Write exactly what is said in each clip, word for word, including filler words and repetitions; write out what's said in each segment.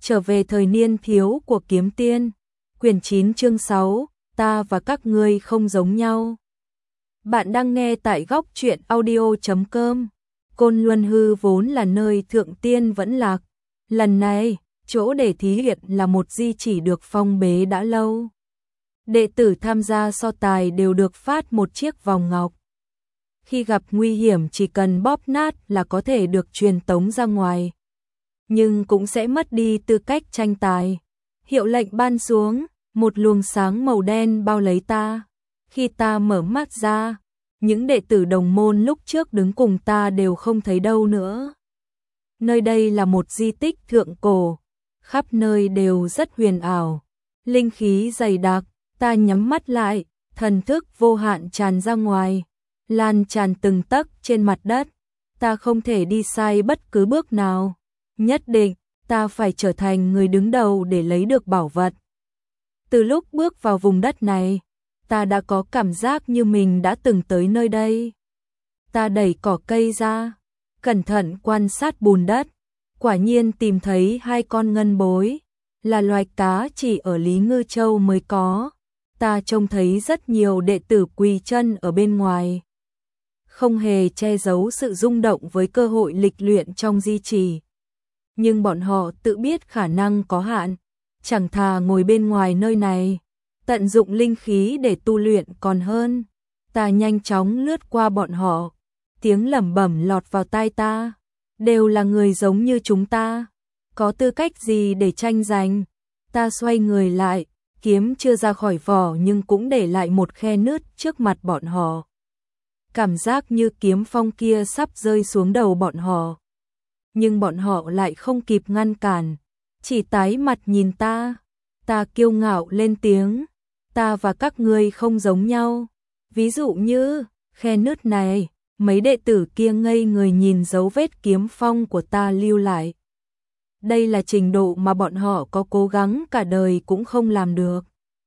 Trở về thời niên thiếu của kiếm tiên. Quyển chín chương sáu, ta và các ngươi không giống nhau. Bạn đang nghe tại góc truyện audio chấm com. Côn Luân Hư vốn là nơi thượng tiên vẫn lạc. Lần này, chỗ để thí luyện là một di chỉ được phong bế đã lâu. Đệ tử tham gia so tài đều được phát một chiếc vòng ngọc. Khi gặp nguy hiểm chỉ cần bóp nát là có thể được truyền tống ra ngoài. Nhưng cũng sẽ mất đi tư cách tranh tài. Hiệu lệnh ban xuống, một luồng sáng màu đen bao lấy ta. Khi ta mở mắt ra, những đệ tử đồng môn lúc trước đứng cùng ta đều không thấy đâu nữa. Nơi đây là một di tích thượng cổ, khắp nơi đều rất huyền ảo, linh khí dày đặc, ta nhắm mắt lại, thần thức vô hạn tràn ra ngoài, lan tràn từng tấc trên mặt đất, ta không thể đi sai bất cứ bước nào, nhất định ta phải trở thành người đứng đầu để lấy được bảo vật. Từ lúc bước vào vùng đất này, ta đã có cảm giác như mình đã từng tới nơi đây. Ta đẩy cỏ cây ra, cẩn thận quan sát bùn đất, quả nhiên tìm thấy hai con ngân bối, là loài cá chỉ ở Lý Ngư Châu mới có. Ta trông thấy rất nhiều đệ tử quỳ chân ở bên ngoài, không hề che giấu sự rung động với cơ hội lịch luyện trong di chỉ. Nhưng bọn họ tự biết khả năng có hạn, chẳng thà ngồi bên ngoài nơi này, tận dụng linh khí để tu luyện còn hơn. Ta nhanh chóng lướt qua bọn họ, tiếng lẩm bẩm lọt vào tai ta, đều là người giống như chúng ta, có tư cách gì để tranh giành. Ta xoay người lại, kiếm chưa ra khỏi vỏ nhưng cũng để lại một khe nứt trước mặt bọn họ. Cảm giác như kiếm phong kia sắp rơi xuống đầu bọn họ. Nhưng bọn họ lại không kịp ngăn cản, chỉ tái mặt nhìn ta. Ta kiêu ngạo lên tiếng, ta và các ngươi không giống nhau. Ví dụ như, khe nứt này, mấy đệ tử kia ngây người nhìn dấu vết kiếm phong của ta lưu lại. Đây là trình độ mà bọn họ có cố gắng cả đời cũng không làm được.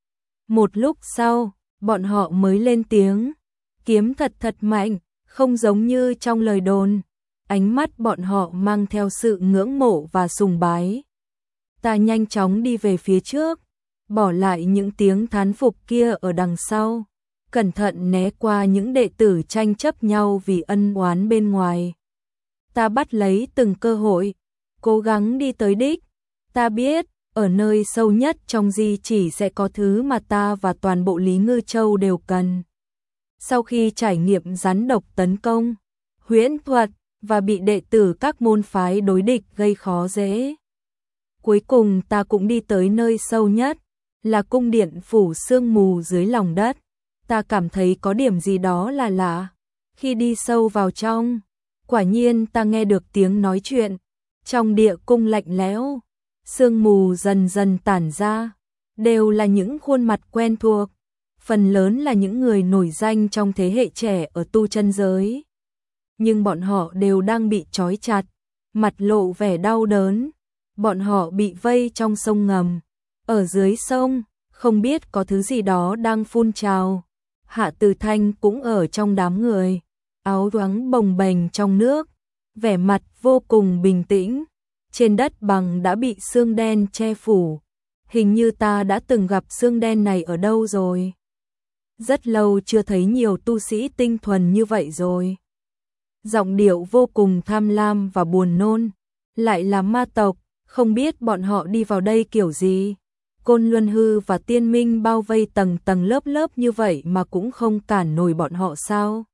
Một lúc sau, bọn họ mới lên tiếng, kiếm thật thật mạnh, không giống như trong lời đồn. Ánh mắt bọn họ mang theo sự ngưỡng mộ và sùng bái. Ta nhanh chóng đi về phía trước, bỏ lại những tiếng thán phục kia ở đằng sau, cẩn thận né qua những đệ tử tranh chấp nhau vì ân oán bên ngoài. Ta bắt lấy từng cơ hội, cố gắng đi tới đích. Ta biết, ở nơi sâu nhất trong di chỉ sẽ có thứ mà ta và toàn bộ Lý Ngư Châu đều cần. Sau khi trải nghiệm rắn độc tấn công, huyễn thuật và bị đệ tử các môn phái đối địch gây khó dễ, cuối cùng ta cũng đi tới nơi sâu nhất, là cung điện phủ sương mù dưới lòng đất. Ta cảm thấy có điểm gì đó là lạ. Khi đi sâu vào trong, quả nhiên ta nghe được tiếng nói chuyện. Trong địa cung lạnh lẽo, sương mù dần dần tản ra, đều là những khuôn mặt quen thuộc, phần lớn là những người nổi danh trong thế hệ trẻ ở tu chân giới. Nhưng bọn họ đều đang bị trói chặt, mặt lộ vẻ đau đớn. Bọn họ bị vây trong sông ngầm. Ở dưới sông, không biết có thứ gì đó đang phun trào. Hạ Từ Thanh cũng ở trong đám người, áo choàng bồng bềnh trong nước, vẻ mặt vô cùng bình tĩnh. Trên đất bằng đã bị xương đen che phủ. Hình như ta đã từng gặp xương đen này ở đâu rồi. Rất lâu chưa thấy nhiều tu sĩ tinh thuần như vậy rồi. Giọng điệu vô cùng tham lam và buồn nôn. Lại là ma tộc, không biết bọn họ đi vào đây kiểu gì. Côn Luân Hư và Tiên Minh bao vây tầng tầng lớp lớp như vậy mà cũng không cản nổi bọn họ sao?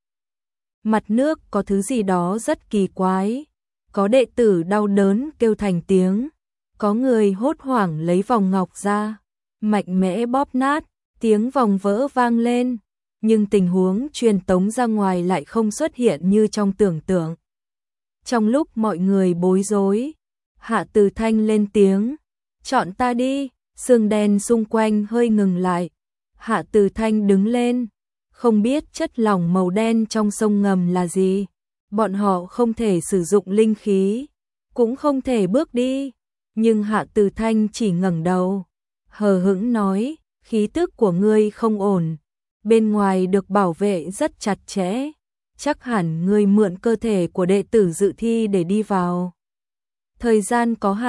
Mặt nước có thứ gì đó rất kỳ quái. Có đệ tử đau đớn kêu thành tiếng. Có người hốt hoảng lấy vòng ngọc ra, mạnh mẽ bóp nát, tiếng vòng vỡ vang lên. Nhưng tình huống truyền tống ra ngoài lại không xuất hiện như trong tưởng tượng. Trong lúc mọi người bối rối, Hạ Từ Thanh lên tiếng, chọn ta đi. Sương đen xung quanh hơi ngừng lại. Hạ Từ Thanh đứng lên, không biết chất lỏng màu đen trong sông ngầm là gì. Bọn họ không thể sử dụng linh khí, cũng không thể bước đi. Nhưng Hạ Từ Thanh chỉ ngẩng đầu, hờ hững nói, khí tức của ngươi không ổn. Bên ngoài được bảo vệ rất chặt chẽ, chắc hẳn ngươi mượn cơ thể của đệ tử dự thi để đi vào. Thời gian có hạn,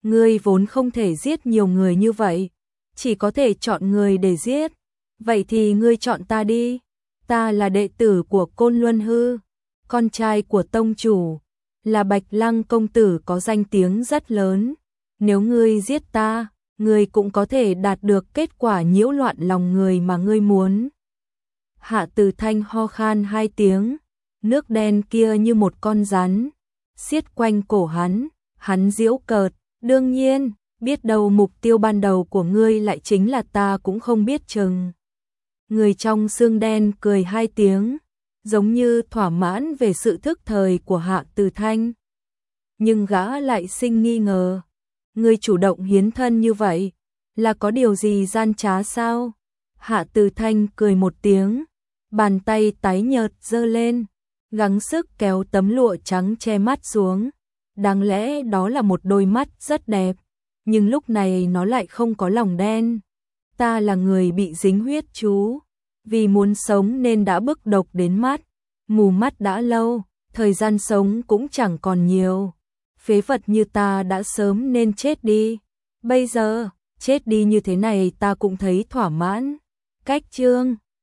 Ngươi vốn không thể giết nhiều người như vậy, chỉ có thể chọn người để giết. Vậy thì ngươi chọn ta đi. Ta là đệ tử của Côn Luân Hư, con trai của tông chủ, là Bạch Lăng công tử có danh tiếng rất lớn. Nếu ngươi giết ta, ngươi cũng có thể đạt được kết quả nhiễu loạn lòng người mà ngươi muốn. Hạ Từ Thanh ho khan hai tiếng, nước đen kia như một con rắn xiết quanh cổ hắn, hắn giễu cợt, đương nhiên, biết đâu mục tiêu ban đầu của ngươi lại chính là ta cũng không biết chừng. Người trong xương đen cười hai tiếng, giống như thỏa mãn về sự thức thời của Hạ Từ Thanh. Nhưng gã lại sinh nghi ngờ, ngươi chủ động hiến thân như vậy, là có điều gì gian trá sao? Hạ Từ Thanh cười một tiếng, bàn tay tái nhợt giơ lên, gắng sức kéo tấm lụa trắng che mắt xuống. Đáng lẽ đó là một đôi mắt rất đẹp, nhưng lúc này nó lại không có lòng đen. Ta là người bị dính huyết chú, vì muốn sống nên đã bức độc đến mắt, mù mắt đã lâu, thời gian sống cũng chẳng còn nhiều. Phế vật như ta đã sớm nên chết đi, bây giờ, chết đi như thế này ta cũng thấy thỏa mãn. Cách chương